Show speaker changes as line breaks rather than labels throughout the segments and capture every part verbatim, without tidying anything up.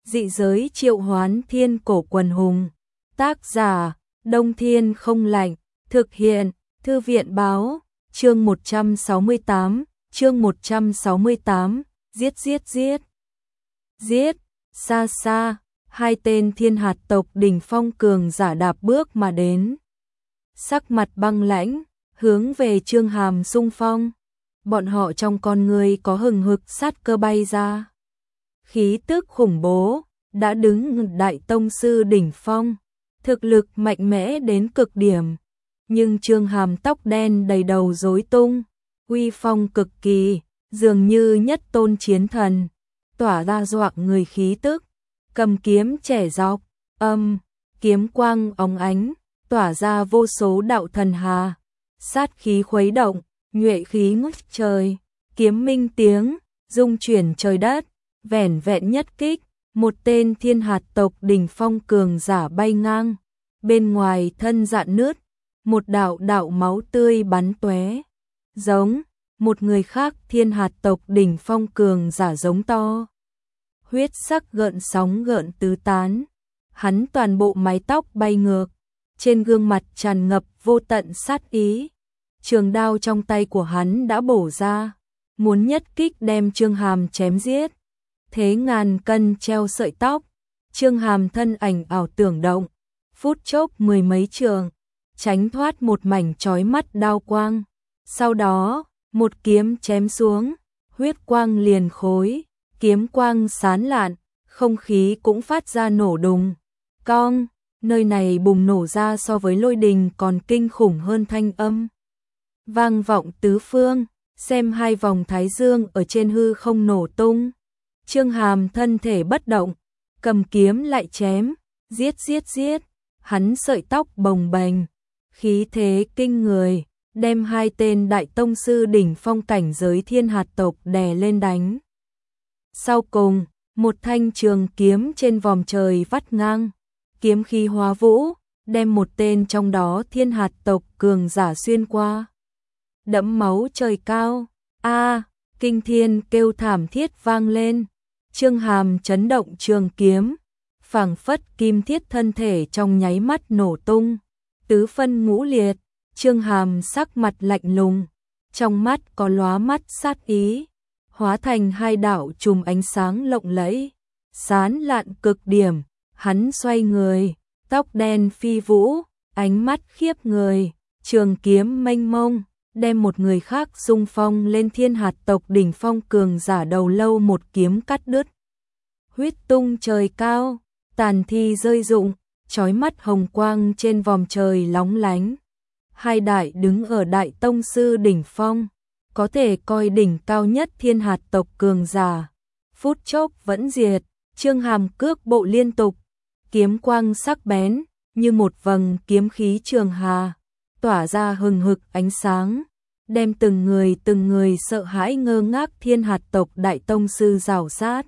Dị giới triệu hoán thiên cổ quần hùng. Tác giả, Đông Thiên không lạnh. Thực hiện, Thư viện báo. Chương một trăm sáu mươi tám, chương một trăm sáu mươi tám, giết giết giết. Giết, xa xa, hai tên thiên hạt tộc đỉnh phong cường giả đạp bước mà đến. Sắc mặt băng lãnh, hướng về Chương Hàm xung phong. Bọn họ trong con người có hừng hực sát cơ bay ra. Khí tức khủng bố, đã đứng đại tông sư đỉnh phong, thực lực mạnh mẽ đến cực điểm. Nhưng Chương Hàm tóc đen đầy đầu rối tung, uy phong cực kỳ, dường như nhất tôn chiến thần, tỏa ra dọa người khí tức, cầm kiếm trẻ dọc, âm, kiếm quang óng ánh, tỏa ra vô số đạo thần hà, sát khí khuấy động, nhuệ khí ngút trời, kiếm minh tiếng, dung chuyển trời đất, vẻn vẹn nhất kích, một tên thiên hạt tộc đỉnh phong cường giả bay ngang, bên ngoài thân rạn nứt, một đạo đạo máu tươi bắn tóe, giống một người khác thiên hạt tộc đỉnh phong cường giả giống to. Huyết sắc gợn sóng gợn tứ tán, hắn toàn bộ mái tóc bay ngược, trên gương mặt tràn ngập vô tận sát ý. Trường đao trong tay của hắn đã bổ ra, muốn nhất kích đem Chương Hàm chém giết. Thế ngàn cân treo sợi tóc, Chương Hàm thân ảnh ảo tưởng động, phút chốc mười mấy trường, tránh thoát một mảnh chói mắt đao quang. Sau đó, một kiếm chém xuống, huyết quang liền khối, kiếm quang sán lạn, không khí cũng phát ra nổ đùng. Cong, nơi này bùng nổ ra so với lôi đình còn kinh khủng hơn thanh âm. Vang vọng tứ phương, xem hai vòng thái dương ở trên hư không nổ tung. Chương Hàm thân thể bất động, cầm kiếm lại chém, giết giết giết, hắn sợi tóc bồng bềnh, khí thế kinh người, đem hai tên đại tông sư đỉnh phong cảnh giới thiên hạt tộc đè lên đánh. Sau cùng, một thanh trường kiếm trên vòm trời vắt ngang, kiếm khí hóa vũ, đem một tên trong đó thiên hạt tộc cường giả xuyên qua. Đẫm máu trời cao, a, kinh thiên kêu thảm thiết vang lên. Chương Hàm chấn động trường kiếm, phảng phất kim thiết thân thể trong nháy mắt nổ tung, tứ phân ngũ liệt. Chương Hàm sắc mặt lạnh lùng, trong mắt có lóa mắt sát ý, hóa thành hai đạo chùm ánh sáng lộng lẫy, sán lạn cực điểm. Hắn xoay người, tóc đen phi vũ, ánh mắt khiếp người, trường kiếm mênh mông, đem một người khác xung phong lên thiên hạt tộc đỉnh phong cường giả đầu lâu một kiếm cắt đứt. Huyết tung trời cao, tàn thi rơi rụng, chói mắt hồng quang trên vòm trời lóng lánh. Hai đại đứng ở đại tông sư đỉnh phong, có thể coi đỉnh cao nhất thiên hạt tộc cường giả. Phút chốc vẫn diệt, Chương Hàm cước bộ liên tục, kiếm quang sắc bén, như một vầng kiếm khí trường hà, tỏa ra hừng hực ánh sáng, đem từng người từng người sợ hãi ngơ ngác thiên hạt tộc đại tông sư rào sát.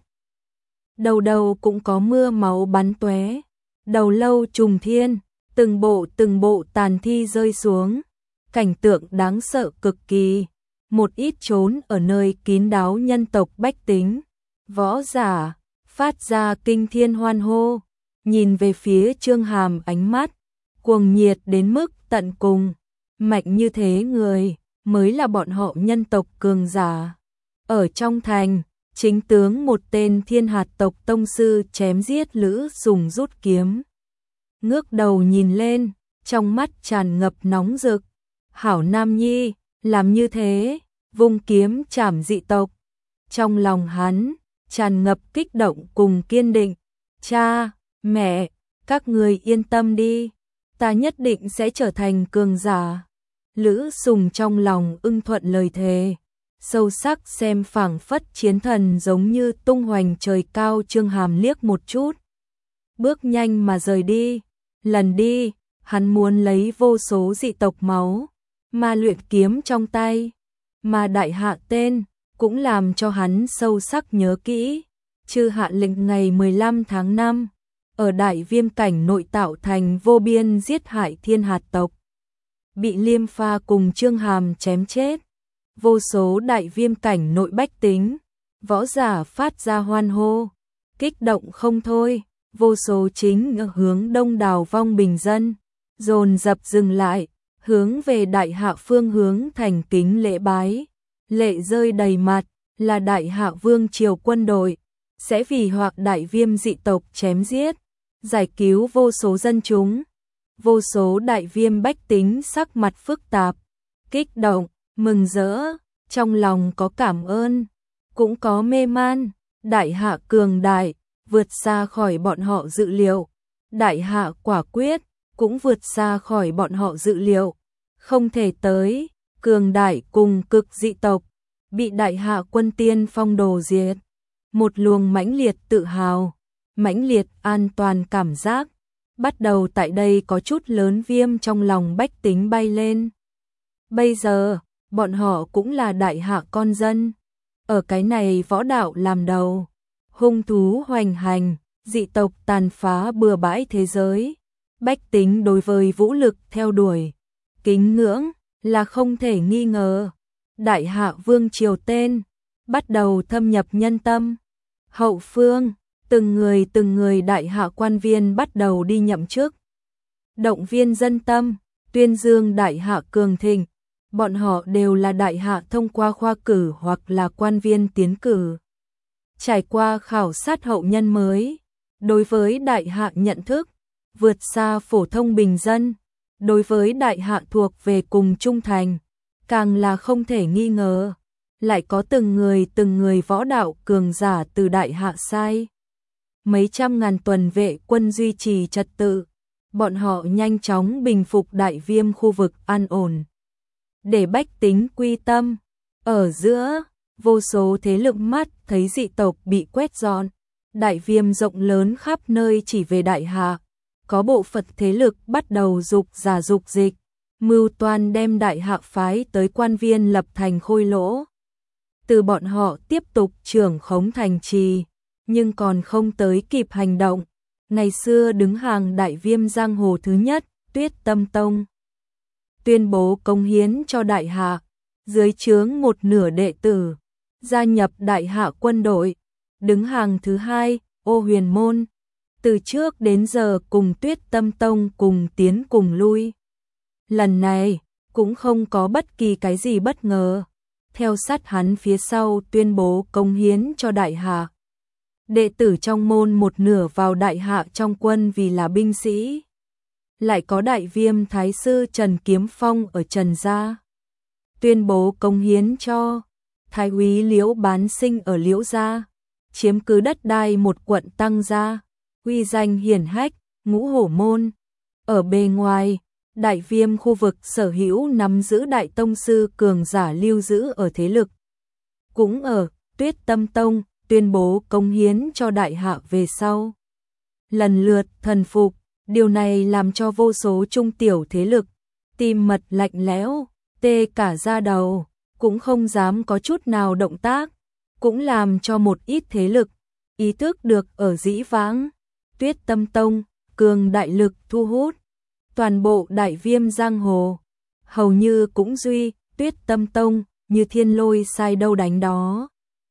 Đầu đầu cũng có mưa máu bắn tóe, đầu lâu trùng thiên, từng bộ từng bộ tàn thi rơi xuống, cảnh tượng đáng sợ cực kỳ. Một ít trốn ở nơi kín đáo nhân tộc bách tính, võ giả, phát ra kinh thiên hoan hô, nhìn về phía Chương Hàm ánh mắt cuồng nhiệt đến mức tận cùng. Mạnh như thế người mới là bọn họ nhân tộc cường giả. Ở trong thành, chính tướng một tên thiên hạt tộc tông sư chém giết Lữ Sùng rút kiếm, ngước đầu nhìn lên, trong mắt tràn ngập nóng rực. Hảo Nam Nhi, làm như thế, vung kiếm chảm dị tộc. Trong lòng hắn tràn ngập kích động cùng kiên định. Cha, mẹ, các người yên tâm đi, ta nhất định sẽ trở thành cường giả. Lữ Sùng trong lòng ưng thuận lời thề, sâu sắc xem phảng phất chiến thần giống như tung hoành trời cao. Chương Hàm liếc một chút, bước nhanh mà rời đi. Lần đi, hắn muốn lấy vô số dị tộc máu, mà luyện kiếm trong tay, mà đại hạ tên, cũng làm cho hắn sâu sắc nhớ kỹ. Chư hạ lệnh ngày mười lăm tháng năm, ở đại viêm cảnh nội tạo thành vô biên giết hại thiên hạt tộc, bị Liêm Pha cùng Chương Hàm chém chết. Vô số đại viêm cảnh nội bách tính, võ giả phát ra hoan hô, kích động không thôi, vô số chính hướng đông đảo vong bình dân, dồn dập dừng lại, hướng về đại hạ phương hướng thành kính lễ bái, lệ rơi đầy mặt, là đại hạ vương triều quân đội, sẽ vì hoặc đại viêm dị tộc chém giết, giải cứu vô số dân chúng. Vô số đại viêm bách tính sắc mặt phức tạp, kích động, mừng rỡ, trong lòng có cảm ơn, cũng có mê man, đại hạ cường đại, vượt xa khỏi bọn họ dự liệu, đại hạ quả quyết, cũng vượt xa khỏi bọn họ dự liệu, không thể tới, cường đại cùng cực dị tộc, bị đại hạ quân tiên phong đồ diệt, một luồng mãnh liệt tự hào, mãnh liệt an toàn cảm giác, bắt đầu tại đây có chút lớn viêm trong lòng bách tính bay lên. Bây giờ, bọn họ cũng là đại hạ con dân, ở cái này võ đạo làm đầu, hung thú hoành hành, dị tộc tàn phá bừa bãi thế giới, bách tính đối với vũ lực theo đuổi, kính ngưỡng là không thể nghi ngờ. Đại hạ vương triều tên bắt đầu thâm nhập nhân tâm. Hậu phương, từng người từng người đại hạ quan viên bắt đầu đi nhậm chức, động viên dân tâm, tuyên dương đại hạ cường thịnh. Bọn họ đều là đại hạ thông qua khoa cử hoặc là quan viên tiến cử, trải qua khảo sát hậu nhân mới, đối với đại hạ nhận thức vượt xa phổ thông bình dân, đối với đại hạ thuộc về cùng trung thành, càng là không thể nghi ngờ. Lại có từng người từng người võ đạo cường giả từ đại hạ sai mấy trăm ngàn tuần vệ quân duy trì trật tự, bọn họ nhanh chóng bình phục đại viêm khu vực an ổn, để bách tính quy tâm. Ở giữa, vô số thế lực mắt thấy dị tộc bị quét dọn, đại viêm rộng lớn khắp nơi chỉ về đại hạ, có bộ phận thế lực bắt đầu dục giả dục dịch, mưu toan đem đại hạ phái tới quan viên lập thành khôi lỗ. Từ bọn họ tiếp tục trưởng khống thành trì, nhưng còn không tới kịp hành động. Ngày xưa đứng hàng đại viêm giang hồ thứ nhất, Tuyết Tâm Tông, tuyên bố cống hiến cho đại hạ, dưới trướng một nửa đệ tử, gia nhập đại hạ quân đội. Đứng hàng thứ hai, Ô Huyền Môn, từ trước đến giờ cùng Tuyết Tâm Tông cùng tiến cùng lui. Lần này, cũng không có bất kỳ cái gì bất ngờ. Theo sát hắn phía sau tuyên bố cống hiến cho đại hạ. Đệ tử trong môn một nửa vào đại hạ trong quân vì là binh sĩ. Lại có đại viêm thái sư Trần Kiếm Phong ở Trần Gia. Tuyên bố cống hiến cho thái úy Liễu Bán Sinh ở Liễu Gia. Chiếm cứ đất đai một quận Tăng Gia. Uy danh hiển hách, Ngũ Hổ Môn. Ở bề ngoài, đại viêm khu vực sở hữu nắm giữ đại tông sư cường giả lưu giữ ở thế lực. Cũng ở Tuyết Tâm Tông tuyên bố cống hiến cho đại hạ về sau. Lần lượt thần phục, điều này làm cho vô số trung tiểu thế lực, tim mật lạnh lẽo, tê cả da đầu, cũng không dám có chút nào động tác, cũng làm cho một ít thế lực, ý thức được ở dĩ vãng, Tuyết Tâm Tông, cường đại lực thu hút. Toàn bộ đại viêm giang hồ, hầu như cũng duy, Tuyết Tâm Tông, như thiên lôi sai đâu đánh đó.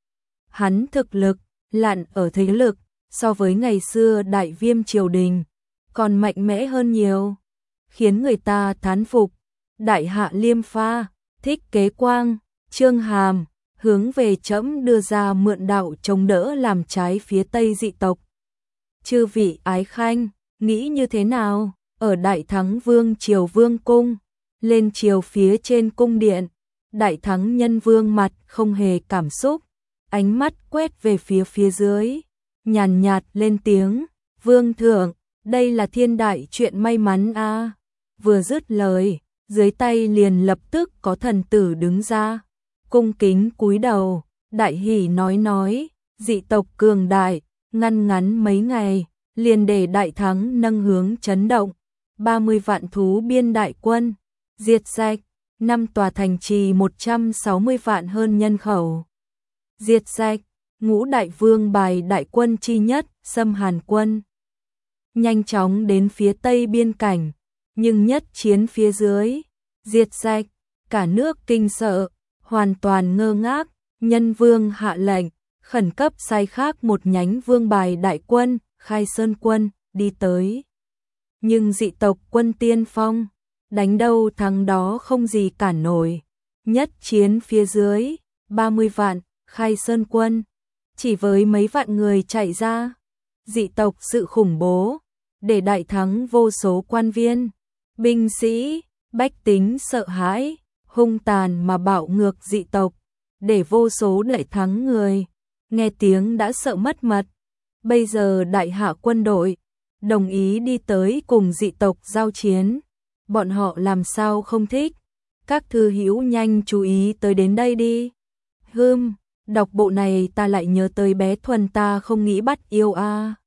Hắn thực lực, lặn ở thế lực, so với ngày xưa đại viêm triều đình, còn mạnh mẽ hơn nhiều, khiến người ta thán phục. Đại hạ Liêm Pha, Thích Kế Quang, Trương Hàm, hướng về trẫm đưa ra mượn đạo chống đỡ làm trái phía Tây dị tộc. Chư vị ái khanh, nghĩ như thế nào? Ở Đại Thắng Vương triều vương cung, lên triều phía trên cung điện, Đại Thắng Nhân Vương mặt không hề cảm xúc, ánh mắt quét về phía phía dưới, nhàn nhạt lên tiếng, "Vương thượng, đây là thiên đại chuyện may mắn a." À. Vừa dứt lời, dưới tay liền lập tức có thần tử đứng ra, cung kính cúi đầu, đại hỉ nói nói, dị tộc cường đại, ngăn ngắn mấy ngày, liền để Đại Thắng nâng hướng chấn động. ba mươi vạn thú biên đại quân, diệt sạch, năm tòa thành trì một trăm sáu mươi vạn hơn nhân khẩu. Diệt sạch, ngũ đại vương bài đại quân chi nhất, xâm Hàn quân. Nhanh chóng đến phía tây biên cảnh, nhưng nhất chiến phía dưới, diệt sạch, cả nước kinh sợ, hoàn toàn ngơ ngác, nhân vương hạ lệnh, khẩn cấp sai khác một nhánh vương bài đại quân, Khai Sơn quân, đi tới. Nhưng dị tộc quân tiên phong, đánh đâu thắng đó không gì cản nổi. Nhất chiến phía dưới, ba mươi vạn, Khai Sơn quân, chỉ với mấy vạn người chạy ra. Dị tộc sự khủng bố, để đại thắng vô số quan viên, binh sĩ, bách tính sợ hãi, hung tàn mà bạo ngược dị tộc, để vô số đại thắng người, nghe tiếng đã sợ mất mật. Bây giờ đại hạ quân đội, đồng ý đi tới cùng dị tộc giao chiến, bọn họ làm sao không thích. Các thư hữu nhanh chú ý tới đến đây đi. Hừm, đọc bộ này ta lại nhớ tới bé Thuần ta không nghĩ bắt yêu a. À.